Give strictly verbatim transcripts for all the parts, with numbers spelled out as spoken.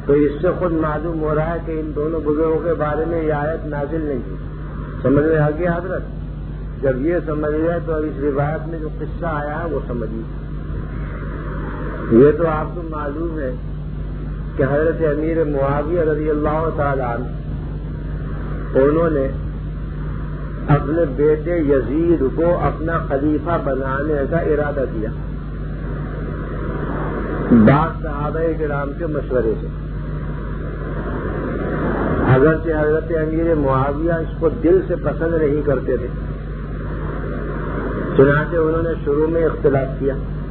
تو اس سے خود معلوم ہو رہا ہے کہ ان دونوں بزرگوں کے بارے میں یہ آیت نازل نہیں تھی. سمجھ میں آ گیا حضرت؟ جب یہ سمجھ گئے تو اب اس روایت میں جو قصہ آیا ہے وہ سمجھیے. یہ تو آپ کو معلوم ہے کہ حضرت امیر معاویہ رضی اللہ تعالیٰ عنہ انہوں نے اپنے بیٹے یزید کو اپنا خلیفہ بنانے کا ارادہ کیا بعض صحابہ کرام کے مشورے سے. حضرت حضرت امیر معاویہ اس کو دل سے پسند نہیں کرتے تھے، چنانچہ انہوں نے شروع میں اختلاف کیا،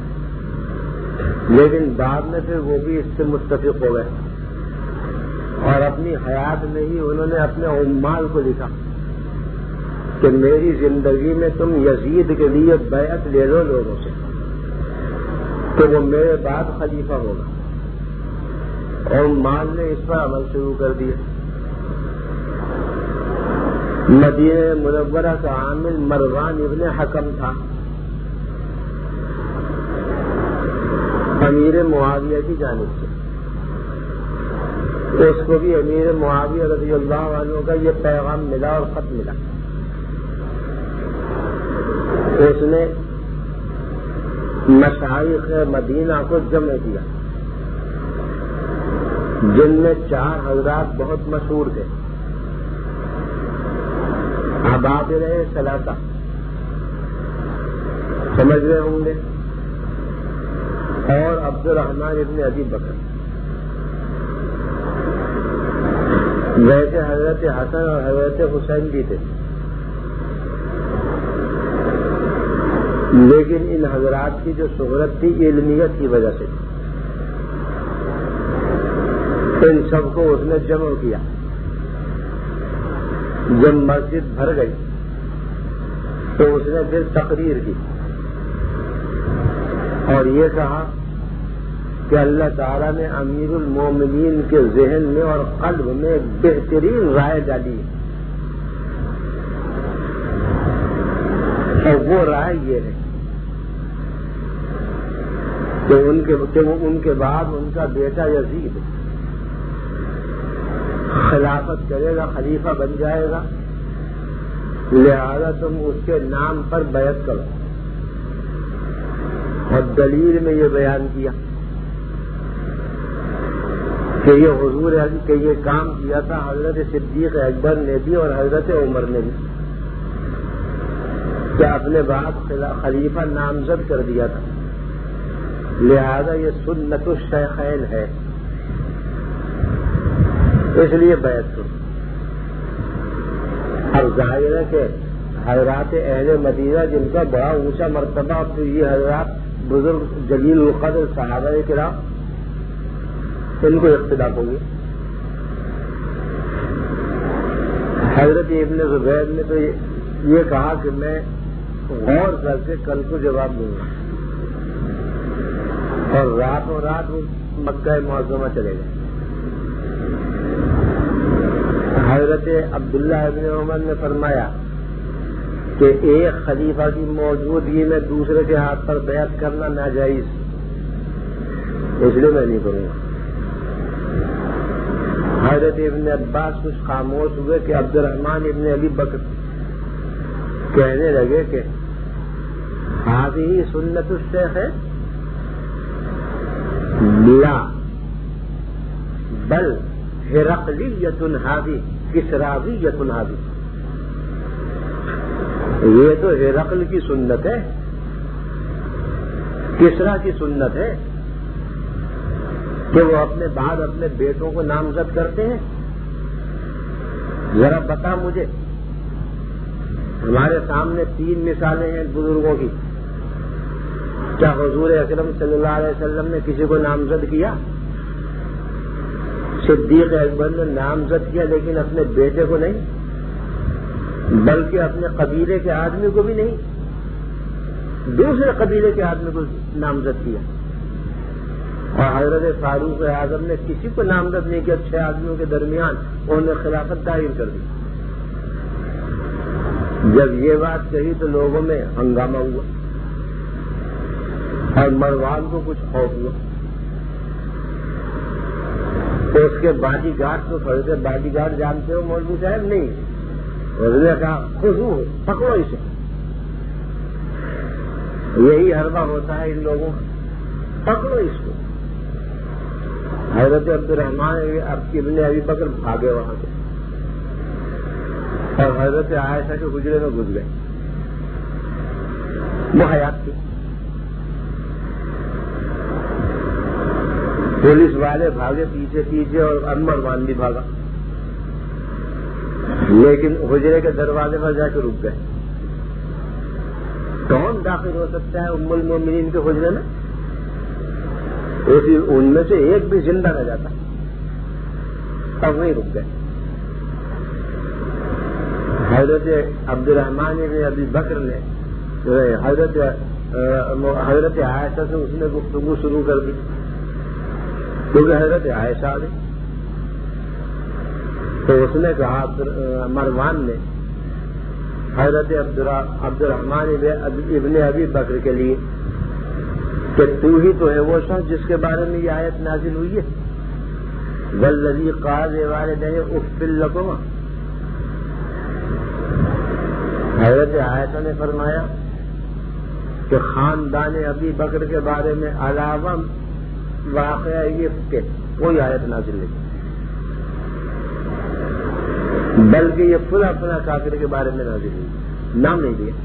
لیکن بعد میں پھر وہ بھی اس سے متفق ہو گئے اور اپنی حیات میں ہی انہوں نے اپنے عمال کو لکھا کہ میری زندگی میں تم یزید کے لیے بیعت لے لو لوگوں سے کہ وہ میرے بعد خلیفہ ہوگا. اور عمال نے اس پر عمل شروع کر دیا. مدینہ منورہ کا عامل مروان ابن حکم تھا، امیر معاویہ کی جانب سے. اس کو بھی امیر معاویہ رضی اللہ عنہ کا یہ پیغام ملا اور خط ملا. اس نے مشائخ مدینہ کو جمع کیا جن میں چار حضرات بہت مشہور تھے، ابابر ثلاثہ سمجھ رہے ہوں گے، اور عبد الرحمن ابن ابی بکر. ویسے حضرت حسن اور حضرت حسین بھی تھے، لیکن ان حضرات کی جو شہرت تھی علمیت کی وجہ سے ان سب کو اس نے جمع کیا. جب مسجد بھر گئی تو اس نے پھر تقریر کی اور یہ کہا کہ اللہ تعالیٰ نے امیر المومنین کے ذہن میں اور قلب میں ایک بہترین رائے ڈالی ہے، اور وہ رائے یہ ہے کہ ان کے ان کے بعد ان کا بیٹا یزید خلافت کرے گا، خلیفہ بن جائے گا، لہذا تم اس کے نام پر بیعت کرو. اور دلیل میں یہ بیان کیا کہ یہ حضور کہ یہ کام کیا تھا حضرت صدیق اکبر نے بھی اور حضرت عمر نے بھی، کہ اپنے بعد خلیفہ نامزد کر دیا تھا، لہذا یہ سنت الشیخین ہے، اس لیے بیعت کرو. اب ظاہر ہے کہ حضرات اہل مدینہ جن کا بڑا اونچا مرتبہ، تو یہ حضرات بزرگ جلیل القدر صحابہ کرام ان کو اختلاف ہوگی. حضرت ابن زبیر نے تو یہ کہا کہ میں غور کر کے کل کو جواب دوں گا، اور راتوں رات وہ مکہ معظمہ چلے گئے. حضرت عبداللہ ابن عمر نے فرمایا کہ ایک خلیفہ کی موجودگی میں دوسرے کے ہاتھ پر بیعت کرنا ناجائز، اس لیے میں نہیں کروں گا. حضرت ابن عباس کچھ خاموش ہوئے کہ عبد الرحمن ابن ابی بکر کہنے لگے کہ ہذہ سنت الشیخ ہے، لا بل ہرقلیۃ ہذہ کسراویۃ ہذہ. یہ تو ہرقل کی سنت ہے، کسرا کی سنت ہے کہ وہ اپنے بعد اپنے بیٹوں کو نامزد کرتے ہیں. ذرا بتا مجھے، ہمارے سامنے تین مثالیں ہیں بزرگوں کی. کیا حضور اکرم صلی اللہ علیہ وسلم نے کسی کو نامزد کیا؟ صدیق اکبر نے نامزد کیا لیکن اپنے بیٹے کو نہیں، بلکہ اپنے قبیلے کے آدمی کو بھی نہیں، دوسرے قبیلے کے آدمی کو نامزد کیا. اور حضرت فاروق اعظم نے کسی کو نامزد نہیں کیا، چھ آدمیوں کے درمیان انہوں نے خلافت دائر کر دی. جب یہ بات کہی تو لوگوں میں ہنگامہ ہوا اور مروان کو کچھ خوف ہوا. تو اس کے باڈی گارڈ تو کھڑے تھے. باڈی گارڈ جانتے ہو مولوی صاحب؟ نہیں. انہوں نے کہا خضو پکڑو اسے. یہی حربہ ہوتا ہے ان لوگوں کا، پکڑو اس کو. حضرت عبد الرحمان ابن ابی بکر بھاگے وہاں سے اور حضرت عائشہ کے حجرے میں گھس گئے. وہ حیات تھی. پولیس والے بھاگے پیچھے پیچھے اور مروان بھی بھاگا، لیکن حجرے کے دروازے پر جا کے رک گئے. کون داخل ہو سکتا ہے ام المومنین کے حجرے میں؟ ان میں سے ایک بھی زندہ نہ جاتا. اب وہیں رک گئے. حضرت عبد الرحمان بن ابی بکر نے حضرت حضرت عائشہ سے اس نے گفتگو شروع کر دی، کیونکہ حضرت عائشہ آ گئی. تو اس نے کہا مروان نے حضرت عبد الرحمان ابن ابی بکر کے لیے کہ تو ہی تو ہے وہ شخص جس کے بارے میں یہ آیت نازل ہوئی ہے، والذی قال لوالدیہ اف لکما. حضرت عائشہ نے فرمایا کہ خاندان ابی بکر کے بارے میں علاوہ واقعہ یہ کہ کوئی آیت نازل نہیں، بلکہ یہ فلاں فلاں کافر کے بارے میں نازل ہوئی، نام نہیں دیا.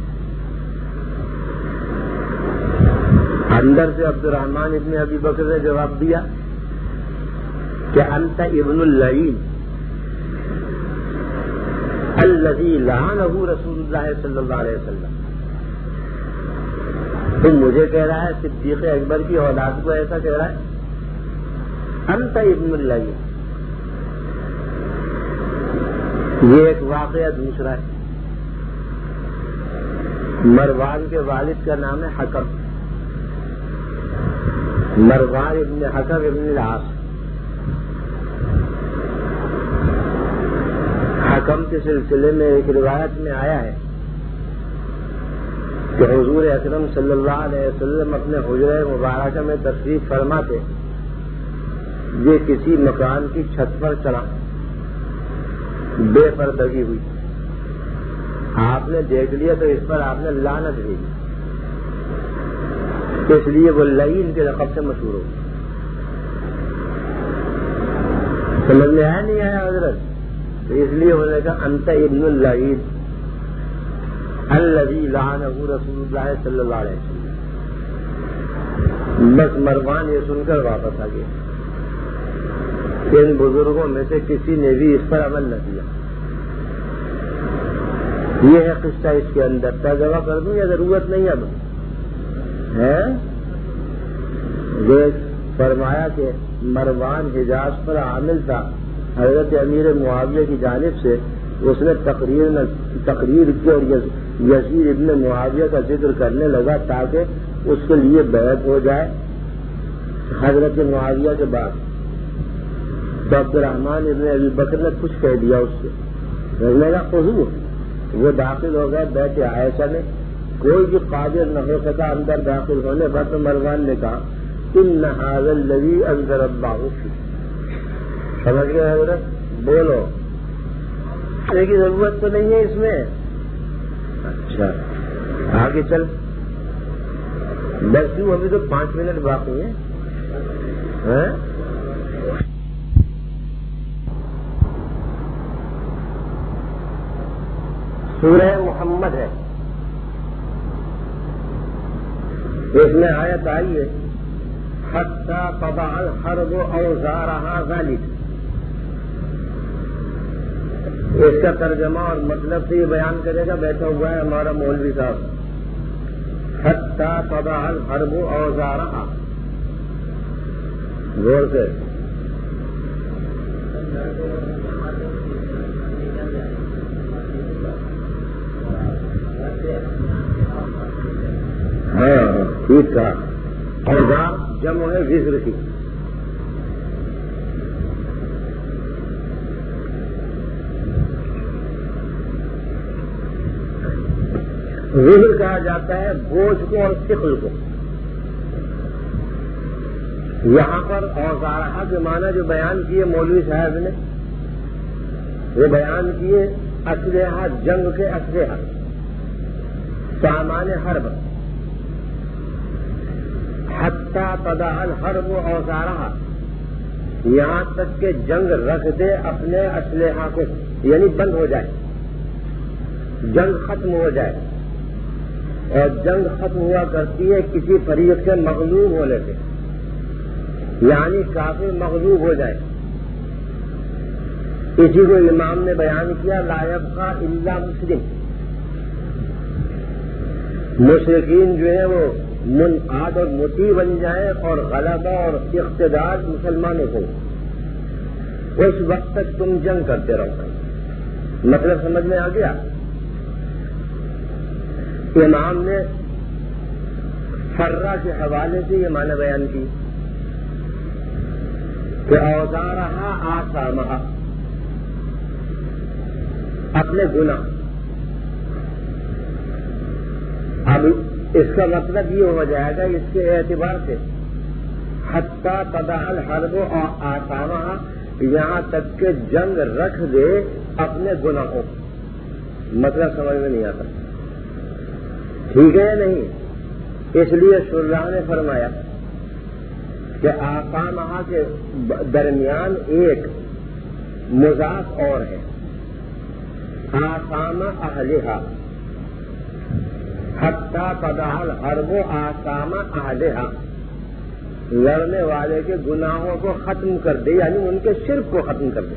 اندر سے عبد الرحمان ابن ابی بکر نے جواب دیا کہ انت ابن اللعین الذی لعنہ رسول اللہ صلی اللہ علیہ وسلم. تم مجھے کہہ رہا ہے صدیق اکبر کی اولاد کو ایسا کہہ رہا ہے؟ انت ابن اللعین. یہ ایک واقعہ دوسرا ہے. مروان کے والد کا نام ہے حکم، مروان ابن حکم ابن العاص. حکم کے سلسلے میں ایک روایت میں آیا ہے کہ حضور اکرم صلی اللہ علیہ وسلم اپنے حجرہ مبارکہ میں تشریف فرماتے، یہ کسی مکان کی چھت پر چڑھا، بے پردگی ہوئی. آپ نے دیکھ لیا تو اس پر آپ نے لعنت بھیجی، اس لیے وہ لعین کے لقب سے مشہور ہو. سمجھ میں آیا نہیں آیا حضرت؟ تو اس لیے انہوں نے کہا انت ابن اللعین الذی لعنہ رسول اللہ صلی اللہ علیہ وسلم. بس مروان یہ سن کر واپس آ گیا. ان بزرگوں میں سے کسی نے بھی اس پر عمل نہ کیا. یہ ہے قصہ اس کے اندر. ترجمہ کر دوں یا ضرورت نہیں اب ہے؟ یہ فرمایا کہ مروان حجاز پر عامل تھا. حضرت امیر معاویہ کی جانب سے اس نے تقریر تقریر کی اور یزید ابن معاویہ کا ذکر کرنے لگا تاکہ اس کے لیے بیعت ہو جائے حضرت معاویہ کے بعد. تو عبد الرحمان ابن ابی بکر نے کچھ کہہ دیا اس سے، رہنے کا حضور. وہ داخل ہو گئے بیت عائشہ میں. کوئی بھی قادر نہ ہو سکا اندر داخل ہونے پر. تو مروان نے کہا ان ھذا الذی انزل اللہ فیہ. سمجھ گئے حضرت؟ بولو کی ضرورت تو نہیں ہے اس میں. اچھا آگے چل. بس کیوں ابھی تو پانچ منٹ باقی ہیں. سورہ محمد ہے، اس میں آیت آئی ہے حتی تضع الحرب اوزارها ذلك. اس کا ترجمہ اور مطلب سے یہ بیان کرے گا، بیٹھا ہوا ہے ہمارا مولوی صاحب. حتی تضع الحرب اوزارها، غور سے. ہاں ٹھیک کہا. اوزار جمع ہے وزر کی. وزر کہا جاتا ہے بوجھ کو اور ثقل کو. یہاں پر اوزارہا کے معنی جو بیان کیے مولوی صاحب نے وہ بیان کیے اسلحہ جنگ کے اسلحہ سامان حرب حتی تضع الحرب اوزارہا یہاں تک کہ جنگ رکھ دے اپنے اسلحہ کو یعنی بند ہو جائے جنگ ختم ہو جائے اور جنگ ختم ہوا کرتی ہے کسی فریق سے مغلوب ہونے سے یعنی کافر مغلوب ہو جائے اسی کو امام نے بیان کیا لا یبقى الا مسلم مشرکین جو ہے وہ منقاد اور مطیع بن جائے اور غلبہ اور اقتدار مسلمانوں کو اس وقت تک تم جنگ کرتے رہو مطلب سمجھ میں آ گیا امام نے فرہ کے حوالے سے یہ معنی بیان کی کہ اوزارہا آثامہا اپنے گناہ اب اس کا مطلب یہ ہو جائے گا اس کے اعتبار سے حتی تضع الحرب آثامہا یہاں تک کہ جنگ رکھ دے اپنے گناہوں مطلب سمجھ میں نہیں آتا ٹھیک ہے نہیں اس لیے شراح نے فرمایا کہ آثامہا کے درمیان ایک مضاف اور ہے آثام اہلہا حتی تضع الحرب آثام اہلہا لڑنے والے کے گناہوں کو ختم کر دے یعنی ان کے شرک کو ختم کر دے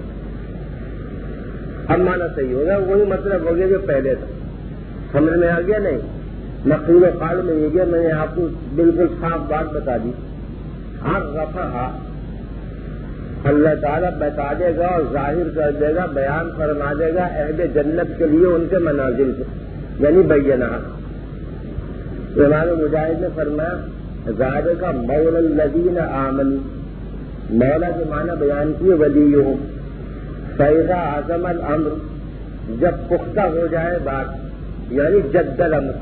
اب مانا صحیح ہوگا وہی مطلب ہو گیا جو پہلے تھا سمجھ میں آ گیا نہیں نقل و قال میں یہ گیا میں نے آپ کو بالکل صاف بات بتا دی ہر رفعہ اللہ تعالیٰ بتا دے گا اور ظاہر کر دے گا بیان فرما دے گا اہل جنت کے لیے ان کے منازل سے یعنی بینہ امام مجاہد نے فرمایا ظاہر کا مولا الذین آمنوا مولا کے معنی بیان کیے ولیہم فاذا عزم الامر جب پختہ ہو جائے بات یعنی جد الامر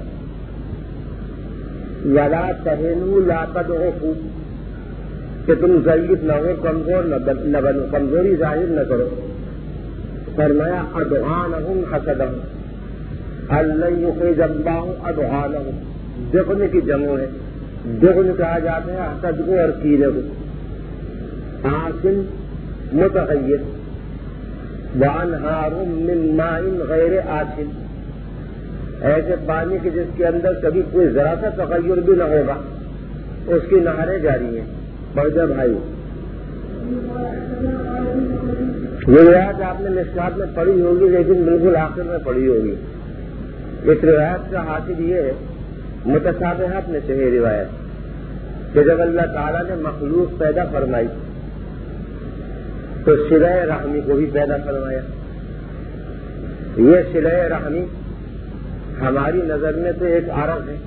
ولا تہنوا لا تضعفوا کہ تم ضعیف نہ ہو کمزور نہ بنو کمزوری ظاہر نہ کرو فرمایا ادعانہم حسدہم اللہ یخرج اللہ ادعانہم دغن کی جمع ہے دغن کہا جاتا ہے حسد کو اور کینے کو آسن متغیر وانہار من ماء غیر آسن ایسے پانی کے جس کے اندر کبھی کوئی ذرا سا تغیر بھی نہ ہوگا اس کی نہریں جاری ہیں بڑھا بھائی یہ روایت آپ نے مشکات میں پڑھی ہوگی لیکن بالکل آخر میں پڑھی ہوگی اس روایت کا حاصل یہ ہے متشابہات میں سے ہے روایت کہ جب اللہ تعالیٰ نے مخلوق پیدا فرمائی تو صلہ رحمی کو بھی پیدا فرمایا یہ صلہ رحمی ہماری نظر میں تو ایک عرض ہے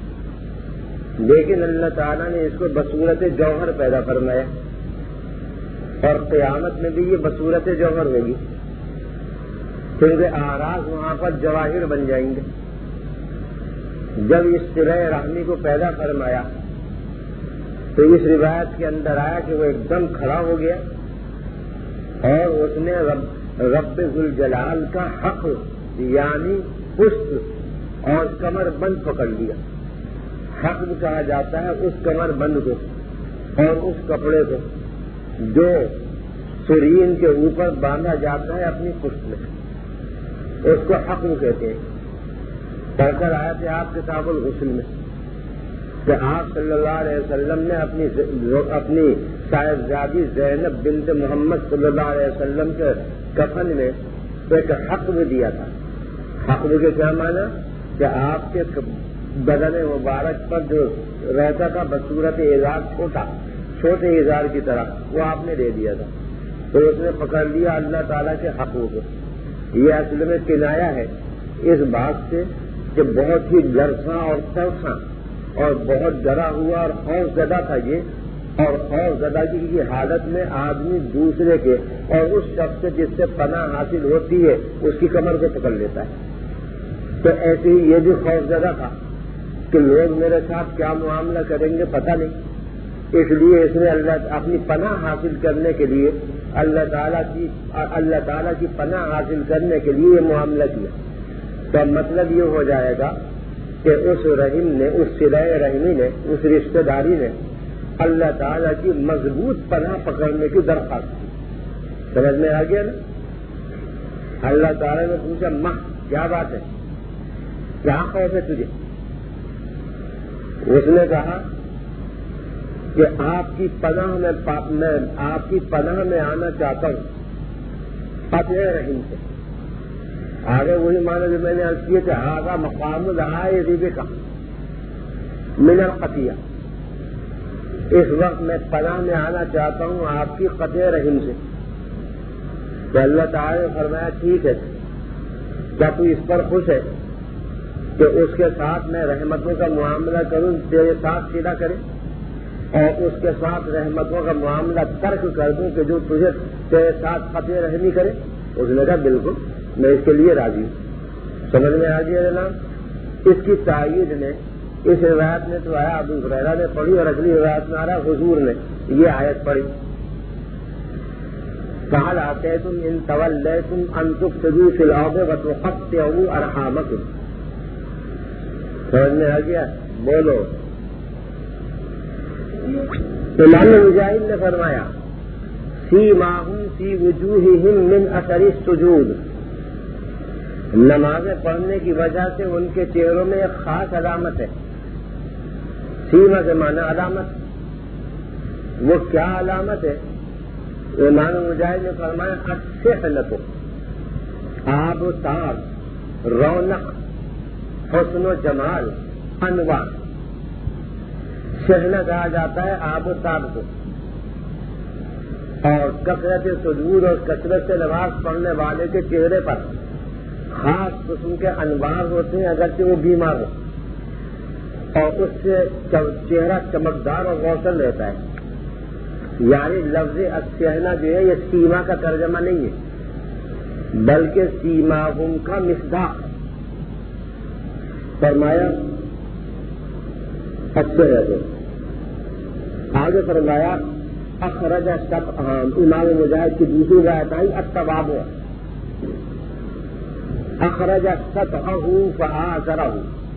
لیکن اللہ تعالیٰ نے اس کو بصورت جوہر پیدا فرمایا اور قیامت میں بھی یہ بصورت جوہر ہوگی کیونکہ آراز وہاں پر جواہر بن جائیں گے جب اس صلہ رحمی کو پیدا فرمایا تو اس روایت کے اندر آیا کہ وہ ایک دم کھڑا ہو گیا اور اس نے رب رب ذوالجلال کا حق یعنی پشت اور کمر بند پکڑ لیا حق کہا جاتا ہے اس کمر بند کو اور اس کپڑے کو جو سرین کے اوپر باندھا جاتا ہے اپنی پشت میں اس کو حق کہتے ہیں پڑھ کر آئے تھے آپ کتاب الغسل میں کہ آپ صلی اللہ علیہ وسلم نے اپنی اپنی صاحبزادی زینب بنت محمد صلی اللہ علیہ وسلم کے کفن میں ایک حق بھی دیا تھا حق کے کیا معنی کہ آپ کے بدن مبارک پر جو رہتا تھا بصورت اظہار چھوٹا چھوٹے اظہار کی طرح وہ آپ نے دے دیا تھا تو اس نے پکڑ لیا اللہ تعالیٰ کے حقوق کو یہ اصل میں کنایا ہے اس بات سے کہ بہت ہی لرزاں اور ترساں اور بہت ڈرا ہوا اور خوف زدہ تھا یہ اور خوف زدگی کی حالت میں آدمی دوسرے کے اور اس شخص سے جس سے پناہ حاصل ہوتی ہے اس کی کمر کو پکڑ لیتا ہے تو ایسے ہی یہ بھی خوف زدہ تھا کہ لوگ میرے ساتھ کیا معاملہ کریں گے پتہ نہیں اس لیے اس نے اللہ اپنی پناہ حاصل کرنے کے لیے اللہ تعالیٰ کی اللہ تعالیٰ کی پناہ حاصل کرنے کے لیے یہ معاملہ کیا. تو مطلب یہ ہو جائے گا کہ اس رحم نے اس صلہ رحمی نے اس رشتہ داری نے اللہ تعالیٰ کی مضبوط پناہ پکڑنے کی درخواست کی. سمجھ میں آ گیا نا؟ اللہ تعالیٰ نے پوچھا ماں کیا بات ہے، کیا خوف ہے تجھے؟ اس نے کہا کہ آپ کی پناہ میں میں آپ کی پناہ میں آنا چاہتا ہوں قطع رحم سے. آگے وہی مانا جو میں نے عرض کیا کہ آگا مقام العائذ کا من القطیہ. اس وقت میں پناہ میں آنا چاہتا ہوں آپ کی قطع رحم سے. تو اللہ تعالیٰ نے فرمایا ٹھیک ہے، کیا تو اس پر خوش ہے کہ اس کے ساتھ میں رحمتوں کا معاملہ کروں، تیرے ساتھ سیدھا کرے، اور اس کے ساتھ رحمتوں کا معاملہ ترک کر دوں کہ جو تجھے تیرے ساتھ قطع رحمی کرے؟ اس نے کہا بالکل میں اس کے لیے راضی ہوں. سمجھ میں آ گیا جناب؟ اس کی تائید نے اس روایت میں تو آیا ابو ہریرہ نے پڑھی اور اگلی روایت میں آ رہا حضور نے یہ آیت پڑھی. قال آتیتم ان تولیتم ان تفسدوا فی الارض وتقطعوا ارحامکم. سمجھ میں آ گیا؟ بولو. امام مجاہد نے فرمایا سیماہم فی وجوہہم من اثر السجود. نمازیں پڑھنے کی وجہ سے ان کے چہروں میں ایک خاص علامت ہے. سیما سے معنی علامت. وہ کیا علامت ہے؟ امام مجاہد نے فرمایا السحنۃ، آب و تاب، رونق، حسن و جمال، انوار. شہنہ کہا جاتا ہے آب و تاب کو. اور کثرت سجود اور کثرت سے نماز پڑھنے والے کے چہرے پر خاص قسم کے انوار ہوتے ہیں اگرچہ وہ بیمار ہو، اور اس سے چہرہ چمکدار اور روشن رہتا ہے. یعنی لفظ السحنہ جو ہے یہ سیما کا ترجمہ نہیں ہے بلکہ سیماہم کا مصداق. فرمایا اچھے رہتے. آگے فرمایا اخرج سبعہم. امام مجاہد کی دوسری روایت آئی التواب ہے اخرج سبعہ فآزرہ.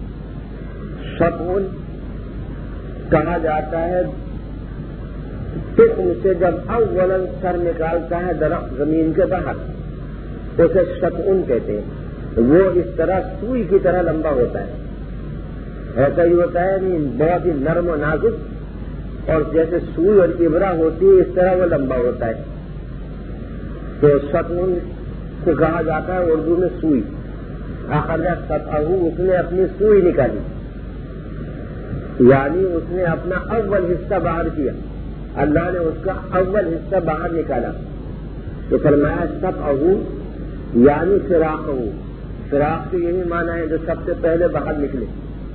شبعن کہا جاتا ہے تخم سے جب اولاً سر نکالتا ہے درخت زمین کے باہر اسے شبعن کہتے ہیں. وہ اس طرح سوئی کی طرح لمبا ہوتا ہے. ایسا ہی ہوتا ہے نہیں بہت ہی نرم و نازک، اور جیسے سوئی اور ابرہ ہوتی ہے اس طرح وہ لمبا ہوتا ہے. تو شبعن کو کہا جاتا ہے اردو میں سوئی. اخرج سبعہ، اس نے اپنی سوئی نکالی، یعنی اس نے اپنا اول حصہ باہر کیا. اللہ نے اس کا اول حصہ باہر نکالا. تو فرمایا سبعہ یعنی فراقہ. فراق کے یہی معنی ہے جو سب سے پہلے باہر نکلے.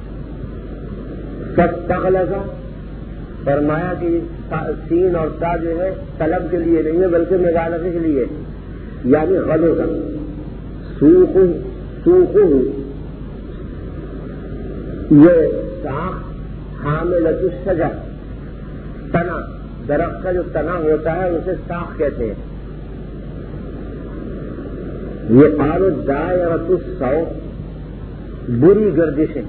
فاستغلظ، فرمایا کہ سین اور تا جو ہے طلب کے لیے نہیں ہے بلکہ مبالغے کے لیے، یعنی غلظ. سوق سوق یہ ساخ حاملۃ الشجر، تنا، درخت کا جو تنا ہوتا ہے اسے ساخ کہتے ہیں. یہ آل دائرۃ السوء، بری گردشیں.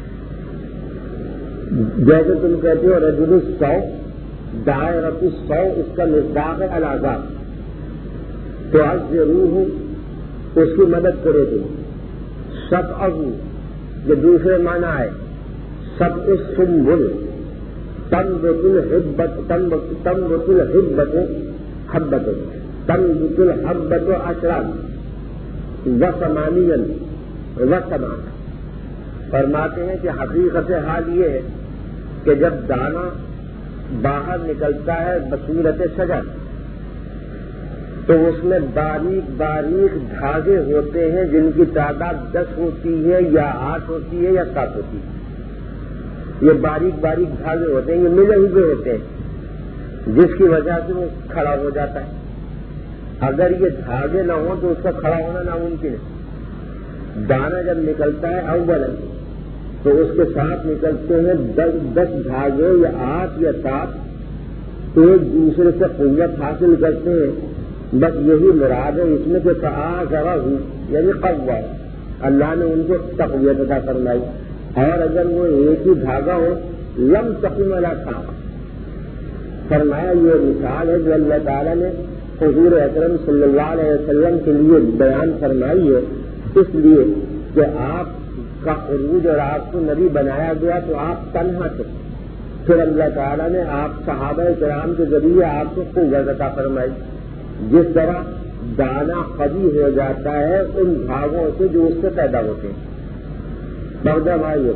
جیسے تم کہتے ہو رجل السوء، دائرۃ السوء اس کا مصداق ہے العذاب. تو عذروہ، اس کی مدد کرے تم. سبعہ یہ دوسرے معنی ہے سبع السنبل، تنبت الحبۃ تنبت الحبۃ حبۃ تنبت الحبۃ عشرا وثمانیا وثمان. فرماتے ہیں کہ حقیقت حال یہ ہے کہ جب دانہ باہر نکلتا ہے بصورت شجر تو اس میں باریک باریک دھاگے ہوتے ہیں جن کی تعداد دس ہوتی ہے یا آٹھ ہوتی ہے یا سات ہوتی ہے. یہ باریک باریک دھاگے ہوتے ہیں، یہ ملے ہوئے ہوتے ہیں جس کی وجہ سے وہ کھڑا ہو جاتا ہے. اگر یہ دھاگے نہ ہوں تو اس کا کھڑا ہونا ناممکن ہے. دانہ جب نکلتا ہے اول تو اس کے ساتھ نکلتے ہیں دس دس دھاگے یا آٹھ یا سات ایک دوسرے سے قوت حاصل کرتے ہیں. بس یہی مراد ہے اس میں کہ فآذرہ یعنی قوہ، اللہ نے ان کو تقویت عطا فرمائی. اور اگر وہ ایک ہی دھاگا ہو لم تقم علی ساق. فرمایا یہ مثال ہے جو اللہ تعالیٰ نے حضور اکرم صلی اللہ علیہ وسلم کے لیے بیان فرمائی ہے، اس لیے کہ آپ کا عروج اور آپ کو نبی بنایا گیا تو آپ تنہا تھے، پھر اللہ تعالیٰ نے آپ صحابہ کرام کے ذریعے آپ کو قوت عطا فرمائی. جس طرح دانا قوی ہو جاتا ہے ان بھاگوں سے جو اس سے پیدا ہوتے ہیں. بردہ بھائی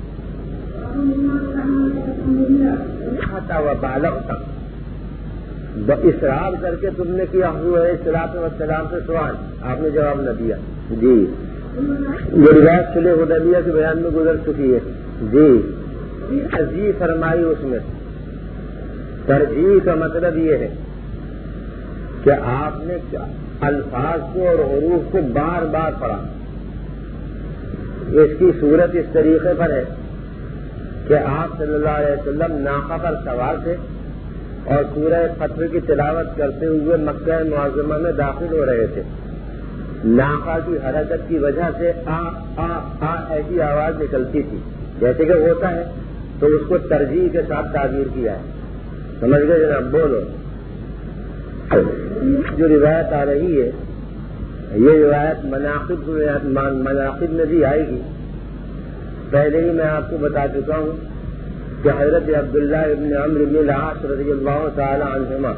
و بالغ تک اصرار کر کے تم نے کیا حضور علیہ الصلوۃ والسلام سے سوال، آپ نے جواب نہ دیا. جی یہ روایت صلح حدیبیہ کے بیان میں گزر چکی ہے. جی ترجیح فرمائی اس میں. ترجیح کا مطلب یہ ہے کہ آپ نے الفاظ کو اور حروف کو بار بار پڑھا. اس کی صورت اس طریقے پر ہے کہ آپ صلی اللہ علیہ وسلم ناقہ پر سوار تھے اور سورہ فتح کی تلاوت کرتے ہوئے مکہ معظمہ میں داخل ہو رہے تھے. ناقہ کی حرکت کی وجہ سے آ آ آ ایسی آواز نکلتی تھی جیسے کہ ہوتا ہے، تو اس کو ترجیح کے ساتھ تعبیر کیا ہے. سمجھ گئے جناب؟ بولو. جو روایت آ رہی ہے یہ روایت مناقب مناقب میں بھی آئے گی. پہلے ہی میں آپ کو بتا چکا ہوں کہ حضرت عبداللہ ابن عمرو بن العاص رضی اللہ تعالی عنہما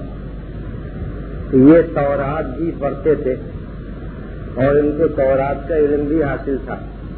یہ تورات بھی پڑھتے تھے اور ان کو تورات کا علم بھی حاصل تھا.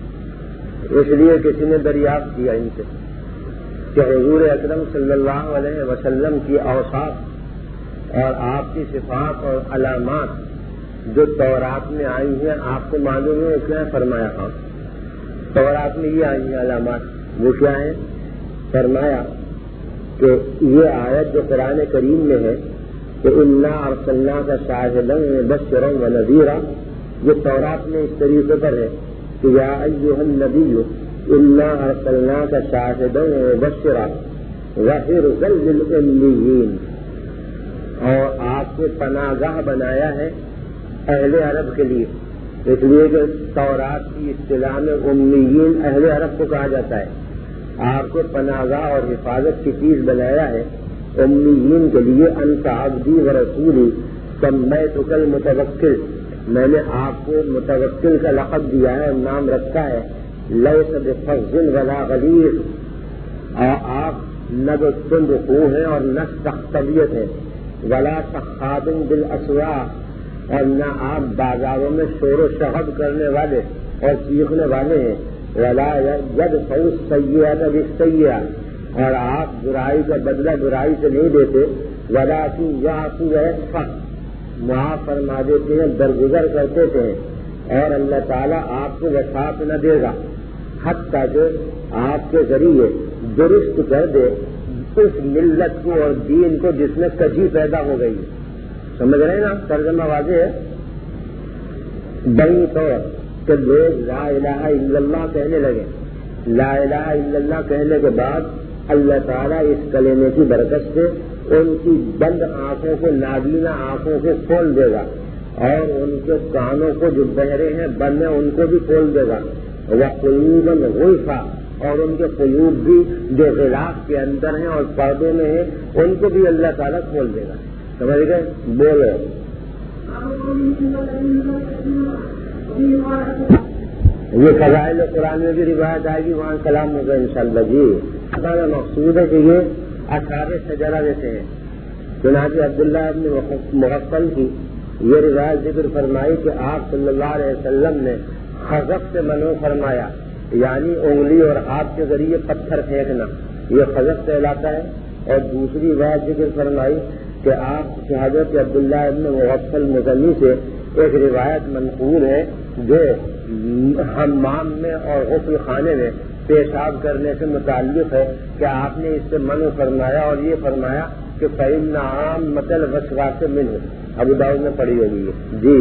اس لیے کسی نے دریافت کیا ان سے کہ حضور اکرم صلی اللہ علیہ وسلم کی اوصاف اور آپ کی صفات اور علامات جو تورات میں آئی ہیں آپ کو معلوم ہے کیا؟ فرمایا ہاں تورات میں یہ آئی ہیں علامات. وہ کیا ہیں؟ فرمایا کہ یہ آیت جو قرآن کریم میں ہے کہ انا ارسلناک شاہدا ومبشرا ونذیرا، یہ تورات میں اس طریقے پر ہے کہ یا ایھا النبی انا ارسلناک شاہدا ومبشرا وحرزا للأمیین، اور آپ کو پناہ گاہ بنایا ہے اہل عرب کے لیے. اس لیے کہ تورات کی اصطلاح میں امیین اہل عرب کو کہا جاتا ہے. آپ کو پناہ گاہ اور حفاظت کی چیز بنایا ہے امیین کے لیے. انت عبدی و رسولی سمیتک المتوکل، میں نے آپ کو متوکل کا لقب دیا ہے، نام رکھا ہے. لیس بفظ ولا غلیظ، اور آپ نہ تو تند خو ہیں اور نہ سخت طبیعت ہے. ولا سخاب بالاسواق، اور نہ آپ بازاروں میں شور و شغب کرنے والے اور چیخنے والے ہیں. ولا یدفع السیئۃ بالسیئۃ، اور آپ برائی کا بدلہ برائی سے نہیں دیتے. ولکن یعفو ویصفح، معاف فرما دیتے ہیں، درگزر کرتے تھے. اور اللہ تعالیٰ آپ کو وفات نہ دے گا حتیٰ کہ آپ کے ذریعے درست کر دے اس ملت کو اور دین کو جس میں کجی پیدا ہو گئی. سمجھ رہے ہیں نا؟ ترجمہ واضح ہے. بڑی طور کہ لوگ لا الہ الا اللہ کہنے لگے. لا الہ الا اللہ کہنے کے بعد اللہ تعالیٰ اس کلمے کی برکت سے ان کی بند آنکھوں کو، نابینا آنکھوں کو کھول دے گا، اور ان کے کانوں کو جو بہرے ہیں بند ہیں ان کو بھی کھول دے گا. وقلوبا غلفا، اور ان کے قلوب بھی جو غلاف کے اندر ہیں اور پردوں میں ہیں ان کو بھی اللہ تعالیٰ کھول دے گا. سمجھ گئے؟ بولو. یہ فضائل قرآن میں بھی روایت آئے گی، وہاں کلام ہوگا انشاءاللہ. جی ہمارا مقصود ہے کہ یہ اثار شجرہ میں سے ہے. چنانچہ عبداللہ ابن مغفل کی یہ روایت ذکر فرمائی کہ آپ صلی اللہ علیہ وسلم نے خزف سے منع فرمایا، یعنی انگلی اور ہاتھ کے ذریعے پتھر پھینکنا، یہ خزف کہلاتا ہے. اور دوسری بات ذکر فرمائی کہ آپ حضرت عبداللہ ابن مغفل مزنی سے ایک روایت منقول ہے جو حمام میں اور غسل خانے میں پیشاب کرنے سے متعلق ہے کہ آپ نے اس سے منع فرمایا اور یہ فرمایا کہ فإن عامۃ الوسواس منہ. ابو داؤد میں پڑھی ہوگی. جی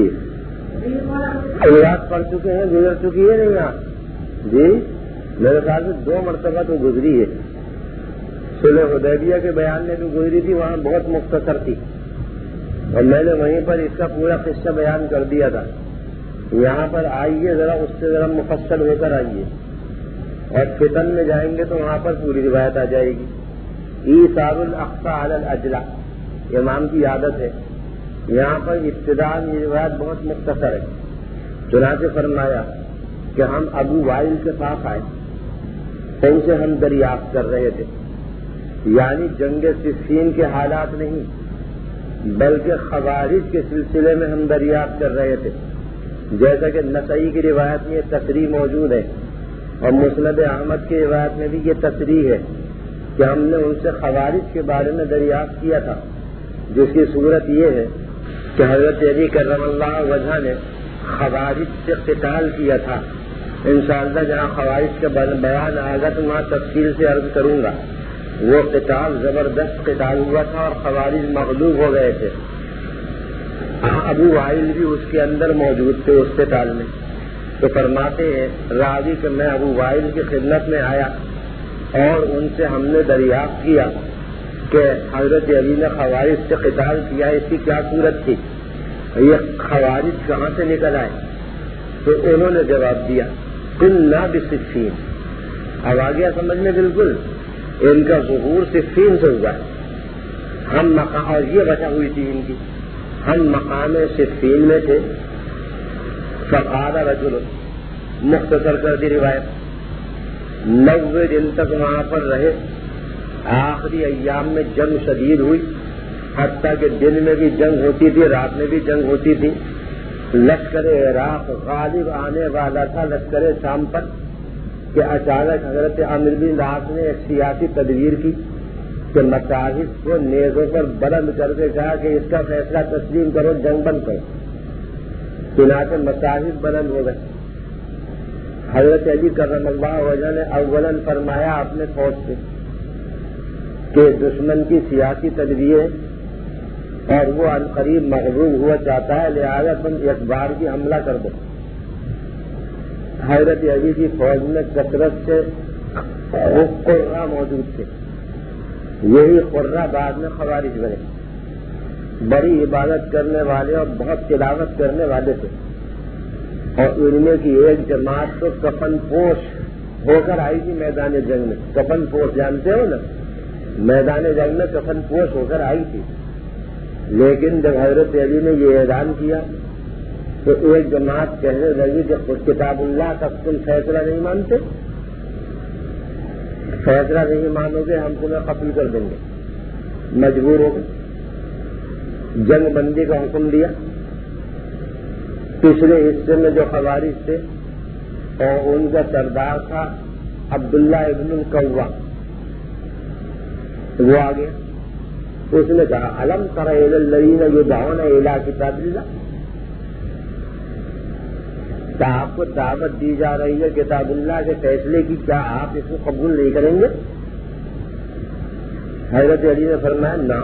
روایت پڑھ چکے ہیں، گزر چکی ہے نہیں آپ؟ جی میرے خیال سے دو مرتبہ تو گزری ہے. صلح حدیبیہ کے بیان میں بھی گزری تھی، وہاں بہت مختصر تھی اور میں نے وہیں پر اس کا پورا قصہ بیان کر دیا تھا. یہاں پر آئیے ذرا اس سے ذرا مفصل ہو کر آئیے اور فتن میں جائیں گے تو وہاں پر پوری روایت آ جائے گی. ایثار الاخفى علی الاجلى امام کی عادت ہے. یہاں پر ابتداء یہ روایت بہت مختصر ہے. چنانچہ فرمایا کہ ہم ابو وائل کے پاس آئے، ان سے ہم دریافت کر رہے تھے، یعنی جنگ صفین کے حالات نہیں بلکہ خوارج کے سلسلے میں ہم دریافت کر رہے تھے. جیسا کہ نسائی کی روایت میں یہ تصریح موجود ہے اور مسند احمد کی روایت میں بھی یہ تصریح ہے کہ ہم نے ان سے خوارج کے بارے میں دریافت کیا تھا، جس کی صورت یہ ہے کہ حضرت علی کرم اللہ وجہ نے خوارج سے قتال کیا تھا. انشاءاللہ جہاں خوارج کا بیان آئے گا تو وہاں تفصیل سے عرض کروں گا. وہ قتال زبردست قتال ہوا تھا اور خوارج مغلوب ہو گئے تھے. ابو وائل بھی اس کے اندر موجود تھے اس قتال میں. تو فرماتے ہیں راوی کہ میں ابو وائل کی خدمت میں آیا اور ان سے ہم نے دریافت کیا کہ حضرت علی نے خوارج سے قتال کیا، اس کی کیا صورت تھی، یہ خوارج کہاں سے نکل آئے؟ تو انہوں نے جواب دیا کنا بصفین. اب آ گیا سمجھ میں بالکل. ان کا ظہور صفین سے ہوا ہے. ہم مقام اور یہ بچا ہوئی تھی ان کی، ہم مقام صفین میں تھے. فقال رجل، مختصر کر دی روایت، نوے دن تک وہاں پر رہے. آخری ایام میں جنگ شدید ہوئی، حتیٰ کہ دن میں بھی جنگ ہوتی تھی، رات میں بھی جنگ ہوتی تھی. لشکر عراق غالب آنے والا تھا لشکر شام پر کہ اچانک حضرت عمرو بن العاص نے ایک سیاسی تدبیر کی کہ مصاحف کو نیزوں پر بلند کر کے کہا کہ اس کا فیصلہ تسلیم کرو، جنگ بند کرو. چنانچہ مصاحف بلند ہو گئے. حضرت علی کرم اللہ وجہ نے اولاً فرمایا اپنے فوج سے کہ دشمن کی سیاسی تدبیر اور وہ عنقریب مغلوب ہوا چاہتا ہے، لہٰذا تم ایک بار کی حملہ کر دو. حضرت علی کی فوج میں کثرت سے قرہ موجود تھے. یہی قرہ بعد میں خوارج بنے. بڑی عبادت کرنے والے اور بہت تلاوت کرنے والے تھے اور ان میں کی ایک جماعت تو کفن پوش ہو کر آئی تھی میدان جنگ میں. کفن پوش جانتے ہو نا، میدان جنگ میں کفن پوش ہو کر آئی تھی. لیکن جب حضرت علی نے یہ اعلان کیا تو ایک جماعت کہنے لگی کہ کتاب اللہ کا تم فیصلہ نہیں مانتے، فیصلہ نہیں مانو گے ہم تمہیں قتل کر دیں گے. مجبور ہو گئے، جنگ بندی کا حکم دیا. پچھلے حصے میں جو خوارج تھے اور ان کا سردار تھا عبداللہ ابن القوا، وہ آ گیا. اس نے کہا الم تر الی الذین یدعون الی کتاب اللہ، کیا آپ کو دعوت دی جا رہی ہے کتاب اللہ کے فیصلے کی، کیا آپ اس کو قبول نہیں کریں گے؟ حضرت علی نے فرمایا نہ،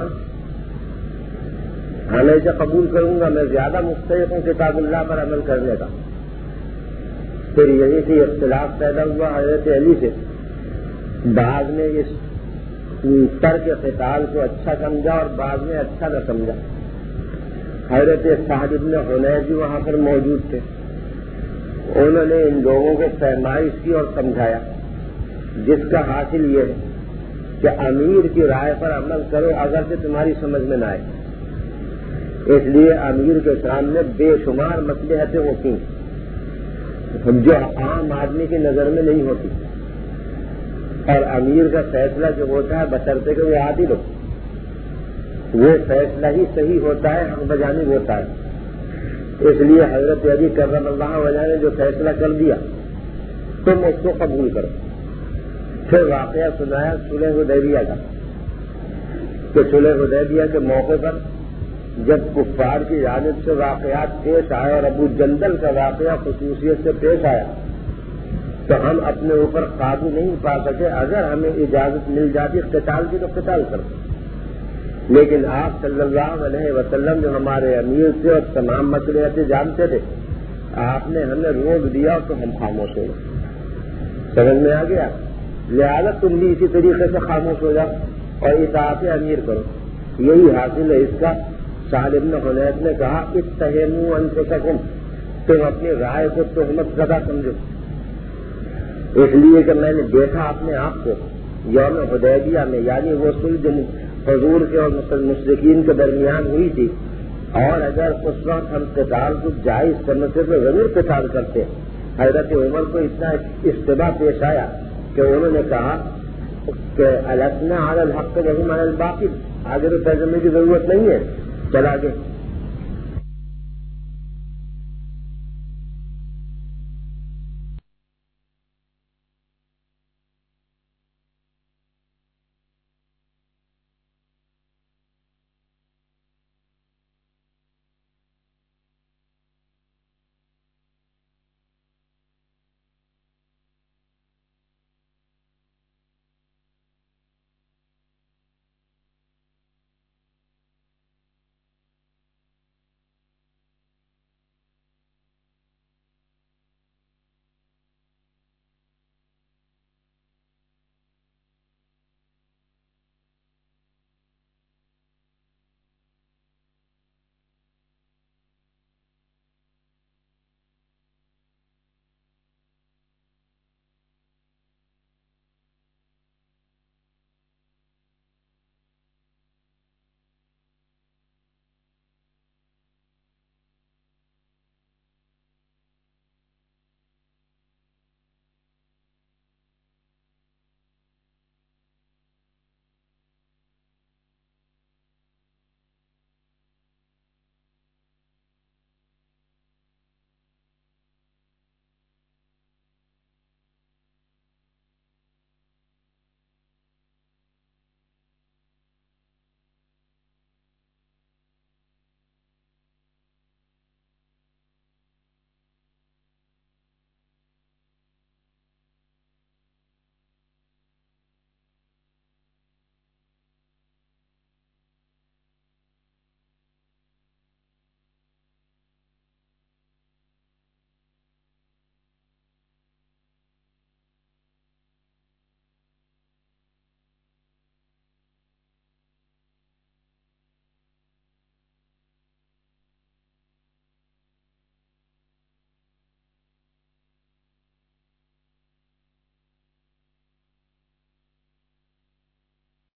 ہمیشہ قبول کروں گا، میں زیادہ مستحق ہوں کتاب اللہ پر عمل کرنے کا. پھر یہیں سے اختلاف پیدا ہوا حضرت علی سے. بعض نے اس ترک قتال کو اچھا سمجھا اور بعض نے اچھا نہ سمجھا. حضرت سعد بن حنیف بھی وہاں پر موجود تھے. انہوں نے ان لوگوں کو فہمائش کی اور سمجھایا، جس کا حاصل یہ ہے کہ امیر کی رائے پر عمل کرو اگرچہ تمہاری سمجھ میں نہ آئے. اس لیے امیر کے سامنے بے شمار مصلحتیں ہوتی ہیں جو عام آدمی کی نظر میں نہیں ہوتی، اور امیر کا فیصلہ جو ہوتا ہے بشرطے کہ وہ عادل ہو، وہ فیصلہ ہی صحیح ہوتا ہے، حق بجانب ہوتا ہے. اس لیے حضرت علی کرم اللہ وجہ نے جو فیصلہ کر دیا تم اس کو قبول کرو. پھر واقعہ سنایا صلح حدیبیہ کا کہ صلح حدیبیہ کے موقع پر جب کفار کی جانب سے واقعات پیش آئے اور ابو جندل کا واقعہ خصوصیت سے پیش آیا تو ہم اپنے اوپر قابو نہیں پا سکے. اگر ہمیں اجازت مل جاتی قتال کی تو قتال کرتے، لیکن آپ صلی اللہ علیہ وسلم جو ہمارے امیر تھے اور تمام مصلحتیں جانتے تھے، آپ نے ہمیں روک دیا تو ہم خاموش ہو گئے. سمجھ میں آ گیا؟ لہذا تم بھی اسی طریقے سے خاموش ہو جاؤ اور اطاعت امیر کرو. یہی حاصل ہے اس کا. سہل بن حنیف نے کہا اتہموا انفسکم، تم اپنی رائے کو تہمت زدہ سمجھو، اس لیے کہ میں نے دیکھا اپنے آپ کو یوم حدیبیہ میں، یعنی وہ صلح جو حضور کے اور مشرکین کے درمیان ہوئی تھی، اور اگر اس وقت ہم قتال کو جائز سمجھتے تو ضرور قتال کرتے. حضرت عمر کو اتنا اشتباہ پیش آیا کہ انہوں نے کہا کہ الاسنا علی الحق نہیں علی الباطل، آگے تو ترجمے کی ضرورت نہیں ہے، چلا گئے.